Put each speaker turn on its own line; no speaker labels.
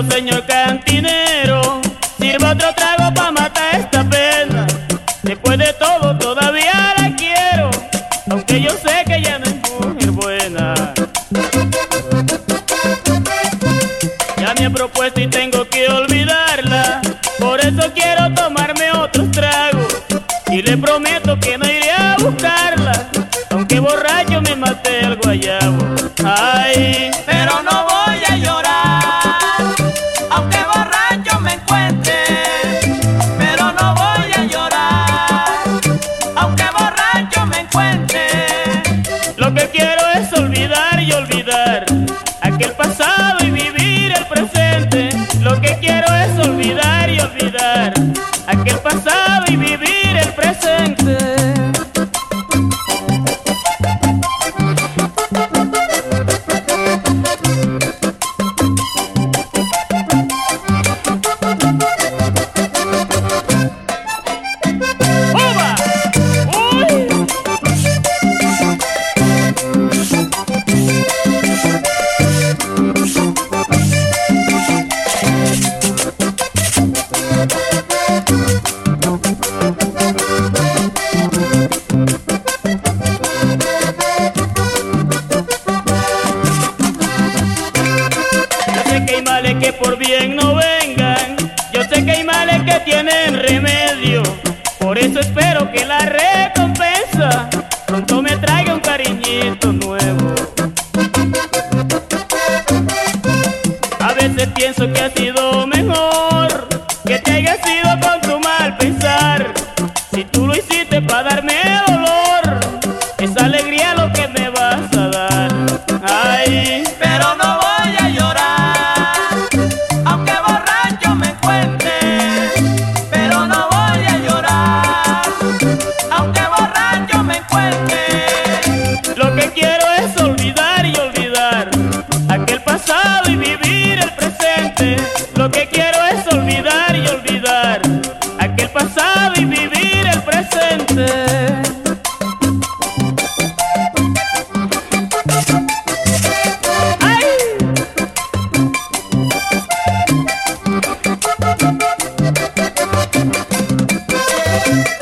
señor cantinero, sirva otro trago pa' matar esta pena. Después de todo todavía la quiero, aunque yo sé que ya no es mujer buena. Ya me he propuesto y tengo que olvidarla, por eso quiero tomarme otros tragos. Y le prometo que no iré a buscarla, aunque borracho me maté el guayabo. Ay,
pero no voy a llorar, aunque borracho me encuentre. Pero no voy a llorar, aunque borracho me encuentre.
lo que quiero es olvidar y olvidar aquel pasado y vivir el presente. Lo que quiero es olvidar y olvidar aquel pasado y vivir el presente. Que hay males que por bien no vengan, yo sé que hay males que tienen remedio. Por eso espero que la recompensa pronto me traiga un cariñito nuevo. A veces pienso que ha sido mejor que te hayas ido con tu mal pensar. Si tú lo hiciste para darme dolor, esa alegría es lo que me vas a dar. Ay,
pero no voy a llorar, aunque borracho me encuentre. Pero no voy a llorar, aunque borracho me encuentre.
lo que quiero es olvidar y olvidar aquel pasado y vivir el presente. Lo que quiero es olvidar y olvidar aquel pasado y vivir el presente. ¡Ay!